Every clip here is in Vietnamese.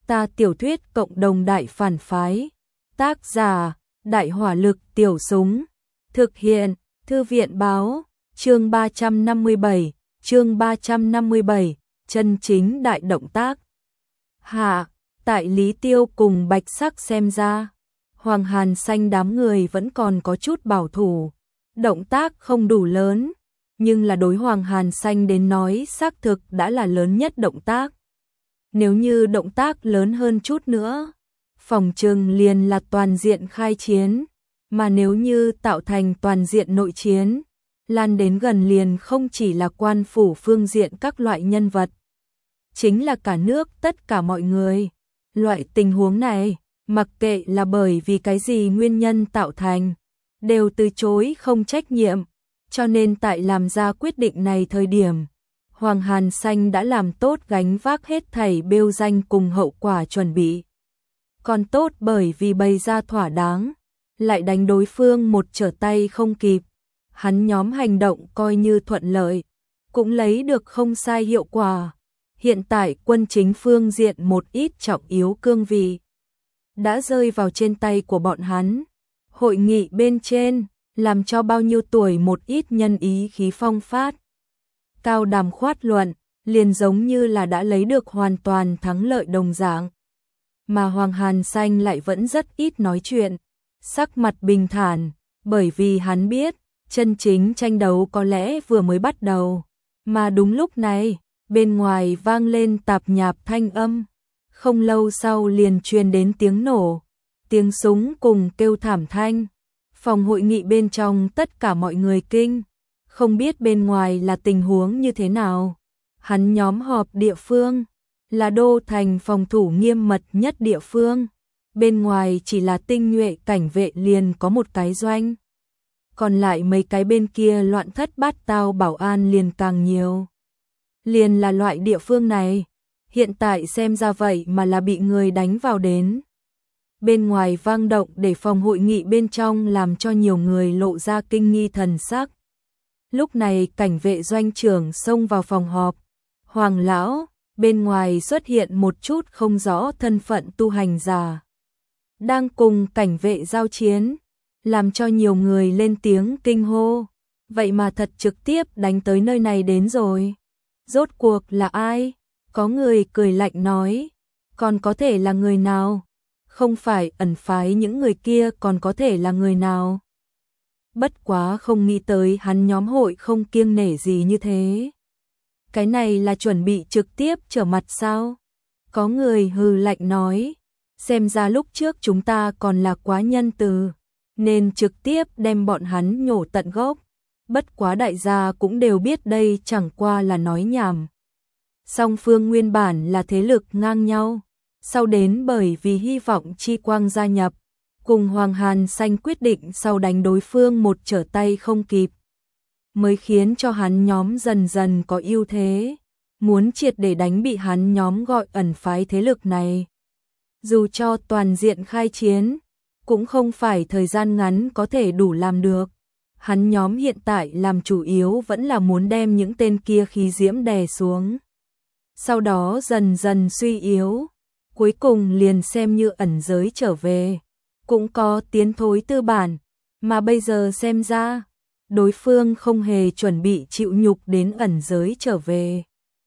Ta tiểu thuyết cộng đồng đại phản phái. Tác giả: Đại hỏa lực tiểu súng. Thực hiện: Thư viện báo. Chương 357, chương 357, chân chính đại động tác. Hạ, tại Lý Tiêu cùng Bạch Sắc xem ra, Hoàng Hàn Xanh đám người vẫn còn có chút bảo thủ, động tác không đủ lớn, nhưng là đối Hoàng Hàn Xanh đến nói xác thực đã là lớn nhất động tác. Nếu như động tác lớn hơn chút nữa, phòng trừng liền là toàn diện khai chiến, mà nếu như tạo thành toàn diện nội chiến, lan đến gần liền không chỉ là quan phủ phương diện các loại nhân vật, chính là cả nước tất cả mọi người. Loại tình huống này, mặc kệ là bởi vì cái gì nguyên nhân tạo thành, đều từ chối không trách nhiệm, cho nên tại làm ra quyết định này thời điểm, Hoàng Hàn Xanh đã làm tốt gánh vác hết thảy bêu danh cùng hậu quả chuẩn bị. Còn tốt bởi vì bày ra thỏa đáng, lại đánh đối phương một trở tay không kịp, hắn nhóm hành động coi như thuận lợi, cũng lấy được không sai hiệu quả. Hiện tại quân chính phương diện một ít trọng yếu cương vị đã rơi vào trên tay của bọn hắn. Hội nghị bên trên làm cho bao nhiêu tuổi một ít nhân ý khí phong phát, cao đàm khoát luận, liền giống như là đã lấy được hoàn toàn thắng lợi đồng dạng. Mà Hoàng Hàn Xanh lại vẫn rất ít nói chuyện, sắc mặt bình thản, bởi vì hắn biết, chân chính tranh đấu có lẽ vừa mới bắt đầu. Mà đúng lúc này, bên ngoài vang lên tạp nhạp thanh âm, không lâu sau liền truyền đến tiếng nổ, tiếng súng cùng kêu thảm thanh. Phòng hội nghị bên trong tất cả mọi người kinh, không biết bên ngoài là tình huống như thế nào. Hắn nhóm họp địa phương, là đô thành phòng thủ nghiêm mật nhất địa phương, bên ngoài chỉ là tinh nhuệ cảnh vệ liền có một cái doanh. Còn lại mấy cái bên kia loạn thất bát tao bảo an liền càng nhiều. Liền là loại địa phương này, hiện tại xem ra vậy mà là bị người đánh vào đến. Bên ngoài vang động để phòng hội nghị bên trong làm cho nhiều người lộ ra kinh nghi thần sắc. Lúc này cảnh vệ doanh trưởng xông vào phòng họp. Hoàng lão, bên ngoài xuất hiện một chút không rõ thân phận tu hành giả, đang cùng cảnh vệ giao chiến, làm cho nhiều người lên tiếng kinh hô. Vậy mà thật trực tiếp đánh tới nơi này đến rồi. Rốt cuộc là ai? Có người cười lạnh nói. Còn có thể là người nào? Không phải ẩn phái những người kia còn có thể là người nào? Bất quá không nghĩ tới hắn nhóm hội không kiêng nể gì như thế. Cái này là chuẩn bị trực tiếp trở mặt sao? Có người hừ lạnh nói. Xem ra lúc trước chúng ta còn là quá nhân từ, nên trực tiếp đem bọn hắn nhổ tận gốc. Bất quá đại gia cũng đều biết đây chẳng qua là nói nhảm. Song phương nguyên bản là thế lực ngang nhau, sau đến bởi vì hy vọng Chi Quang gia nhập, cùng Hoàng Hàn Xanh quyết định sau đánh đối phương một trở tay không kịp, mới khiến cho hắn nhóm dần dần có ưu thế, muốn triệt để đánh bị hắn nhóm gọi ẩn phái thế lực này. Dù cho toàn diện khai chiến, cũng không phải thời gian ngắn có thể đủ làm được. Hắn nhóm hiện tại làm chủ yếu vẫn là muốn đem những tên kia khí diễm đè xuống, sau đó dần dần suy yếu, cuối cùng liền xem như ẩn giới trở về, cũng có tiến thối tư bản, mà bây giờ xem ra, đối phương không hề chuẩn bị chịu nhục đến ẩn giới trở về,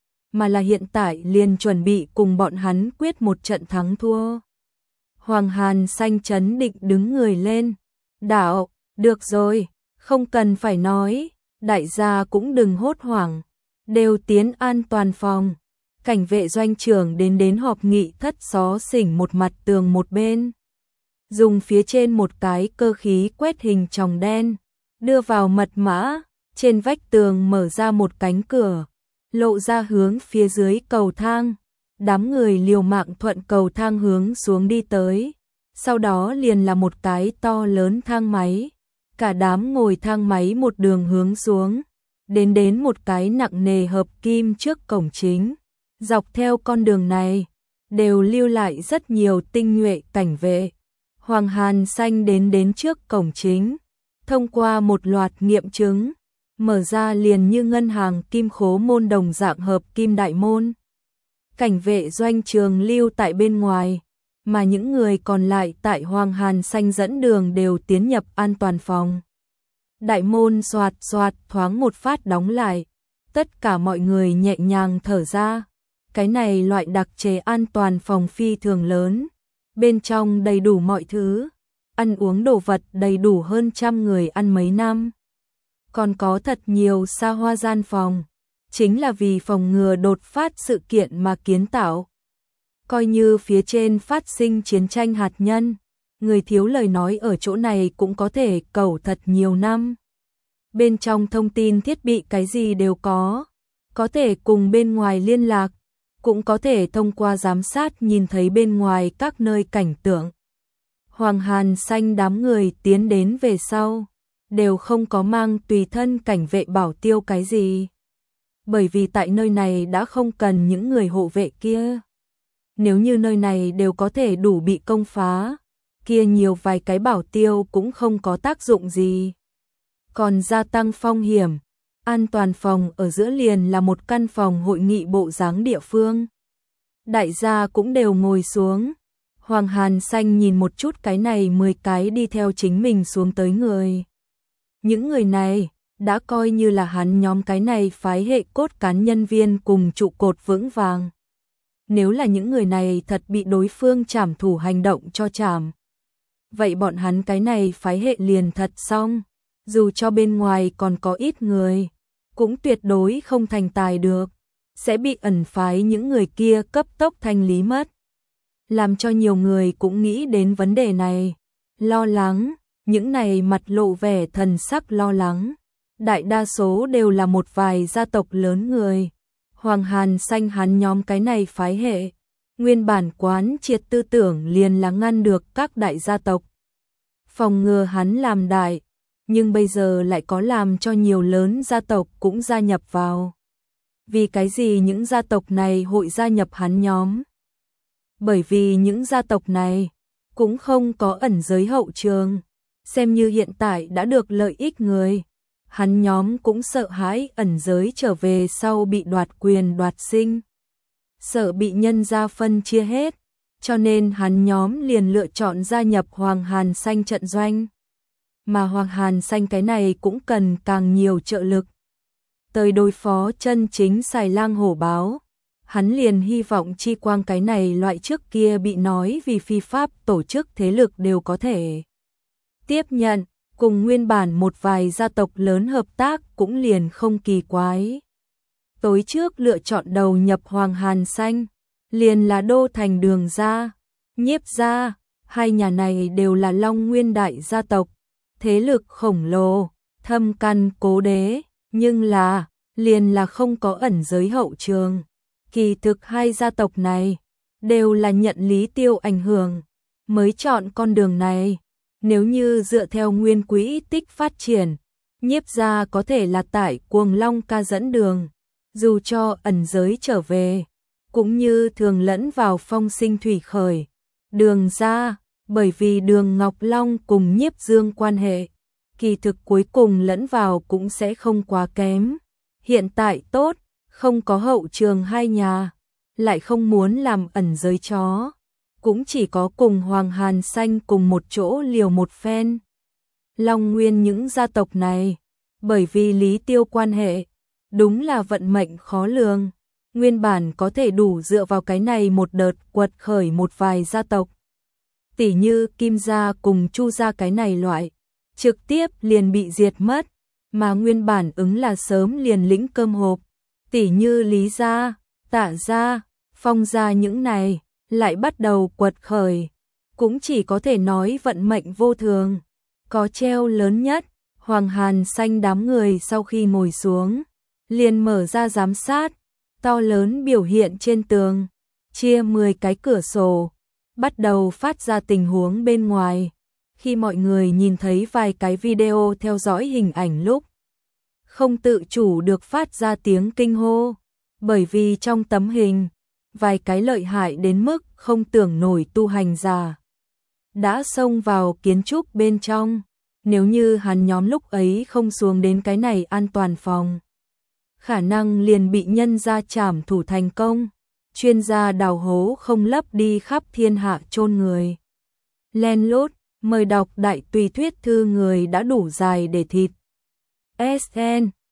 mà là hiện tại liền chuẩn bị cùng bọn hắn quyết một trận thắng thua. Hoàng Hàn Xanh chấn định đứng người lên. Đạo, được rồi, không cần phải nói, đại gia cũng đừng hốt hoảng, đều tiến an toàn phòng. Cảnh vệ doanh trưởng đến họp nghị thất xó xỉnh một mặt tường một bên, dùng phía trên một cái cơ khí quét hình tròng đen, đưa vào mật mã, trên vách tường mở ra một cánh cửa, lộ ra hướng phía dưới cầu thang. Đám người liều mạng thuận cầu thang hướng xuống đi tới, sau đó liền là một cái to lớn thang máy, cả đám ngồi thang máy một đường hướng xuống, đến một cái nặng nề hợp kim trước cổng chính. Dọc theo con đường này, đều lưu lại rất nhiều tinh nhuệ cảnh vệ. Hoàng Hàn Xanh đến trước cổng chính, thông qua một loạt nghiệm chứng, mở ra liền như ngân hàng kim khố môn đồng dạng hợp kim đại môn. cảnh vệ doanh trường lưu tại bên ngoài, mà những người còn lại tại Hoàng Hàn Xanh dẫn đường đều tiến nhập an toàn phòng. Đại môn xoạt xoạt thoáng một phát đóng lại, tất cả mọi người nhẹ nhàng thở ra. Cái này loại đặc chế an toàn phòng phi thường lớn, bên trong đầy đủ mọi thứ, ăn uống đồ vật đầy đủ hơn 100 người ăn mấy năm. Còn có thật nhiều xa hoa gian phòng, chính là vì phòng ngừa đột phát sự kiện mà kiến tạo. Coi như phía trên phát sinh chiến tranh hạt nhân, người thiếu lời nói ở chỗ này cũng có thể cẩu thật nhiều năm. Bên trong thông tin thiết bị cái gì đều có thể cùng bên ngoài liên lạc, cũng có thể thông qua giám sát nhìn thấy bên ngoài các nơi cảnh tượng. Hoàng Hàn Xanh đám người tiến đến về sau, đều không có mang tùy thân cảnh vệ bảo tiêu cái gì. Bởi vì tại nơi này đã không cần những người hộ vệ kia. Nếu như nơi này đều có thể đủ bị công phá, kia nhiều vài cái bảo tiêu cũng không có tác dụng gì. Còn gia tăng phong hiểm, an toàn phòng ở giữa liền là một căn phòng hội nghị bộ dáng địa phương. Đại gia cũng đều ngồi xuống. Hoàng Hàn Xanh nhìn một chút cái này 10 cái đi theo chính mình xuống tới người. Những người này đã coi như là hắn nhóm cái này phái hệ cốt cán nhân viên cùng trụ cột vững vàng. Nếu là những người này thật bị đối phương trảm thủ hành động cho trảm, vậy bọn hắn cái này phái hệ liền thật xong. Dù cho bên ngoài còn có ít người, cũng tuyệt đối không thành tài được, sẽ bị ẩn phái những người kia cấp tốc thanh lý mất. Làm cho nhiều người cũng nghĩ đến vấn đề này, lo lắng, những này mặt lộ vẻ thần sắc lo lắng. Đại đa số đều là một vài gia tộc lớn người. Hoàng Hàn Xanh hắn nhóm cái này phái hệ, nguyên bản quán triệt tư tưởng liền là ngăn được các đại gia tộc, phòng ngừa hắn làm đại, nhưng bây giờ lại có làm cho nhiều lớn gia tộc cũng gia nhập vào. Vì cái gì những gia tộc này hội gia nhập hắn nhóm? Bởi vì những gia tộc này cũng không có ẩn giới hậu trường, xem như hiện tại đã được lợi ích người. Hắn nhóm cũng sợ hãi ẩn giới trở về sau bị đoạt quyền đoạt sinh, sợ bị nhân gia phân chia hết, cho nên hắn nhóm liền lựa chọn gia nhập Hoàng Hàn Xanh trận doanh. Mà Hoàng Hàn Xanh cái này cũng cần càng nhiều trợ lực. Tới đối phó chân chính xài lang hổ báo, hắn liền hy vọng chi quang cái này loại trước kia bị nói vì phi pháp tổ chức thế lực đều có thể tiếp nhận, cùng nguyên bản một vài gia tộc lớn hợp tác cũng liền không kỳ quái. Tối trước lựa chọn đầu nhập Hoàng Hàn Xanh, liền là Đô Thành Đường gia, Nhiếp gia, hai nhà này đều là Long Nguyên đại gia tộc, thế lực khổng lồ, thâm căn cố đế, nhưng là, liền là không có ẩn giới hậu trường. Kỳ thực hai gia tộc này, đều là nhận Lý Tiêu ảnh hưởng, mới chọn con đường này. Nếu như dựa theo nguyên quỹ tích phát triển, Nhiếp gia có thể là tại Cuồng Long ca dẫn đường, dù cho ẩn giới trở về, cũng như thường lẫn vào phong sinh thủy khởi. Đường gia, bởi vì Đường Ngọc Long cùng Nhiếp Dương quan hệ, kỳ thực cuối cùng lẫn vào cũng sẽ không quá kém. Hiện tại tốt, không có hậu trường hai nhà, lại không muốn làm ẩn giới chó, cũng chỉ có cùng Hoàng Hàn Xanh cùng một chỗ liều một phen. Long Nguyên những gia tộc này, bởi vì Lý Tiêu quan hệ, đúng là vận mệnh khó lường, nguyên bản có thể đủ dựa vào cái này một đợt quật khởi một vài gia tộc. Tỷ như Kim gia cùng Chu gia cái này loại, trực tiếp liền bị diệt mất, mà nguyên bản ứng là sớm liền lĩnh cơm hộp. Tỷ như Lý gia, Tạ gia, Phong gia những này, lại bắt đầu quật khởi, cũng chỉ có thể nói vận mệnh vô thường. Có treo lớn nhất, Hoàng Hàn Xanh đám người sau khi ngồi xuống, liền mở ra giám sát, to lớn biểu hiện trên tường, chia 10 cái cửa sổ, bắt đầu phát ra tình huống bên ngoài. Khi mọi người nhìn thấy vài cái video theo dõi hình ảnh lúc, không tự chủ được phát ra tiếng kinh hô, bởi vì trong tấm hình, vài cái lợi hại đến mức không tưởng nổi tu hành giả đã xông vào kiến trúc bên trong. Nếu như hắn nhóm lúc ấy không xuống đến cái này an toàn phòng, khả năng liền bị nhân gia trảm thủ thành công. chuyên gia đào hố không lấp đi khắp thiên hạ chôn người. Len lút, mời đọc đại tùy thuyết thư người đã đủ dài để thịt. SN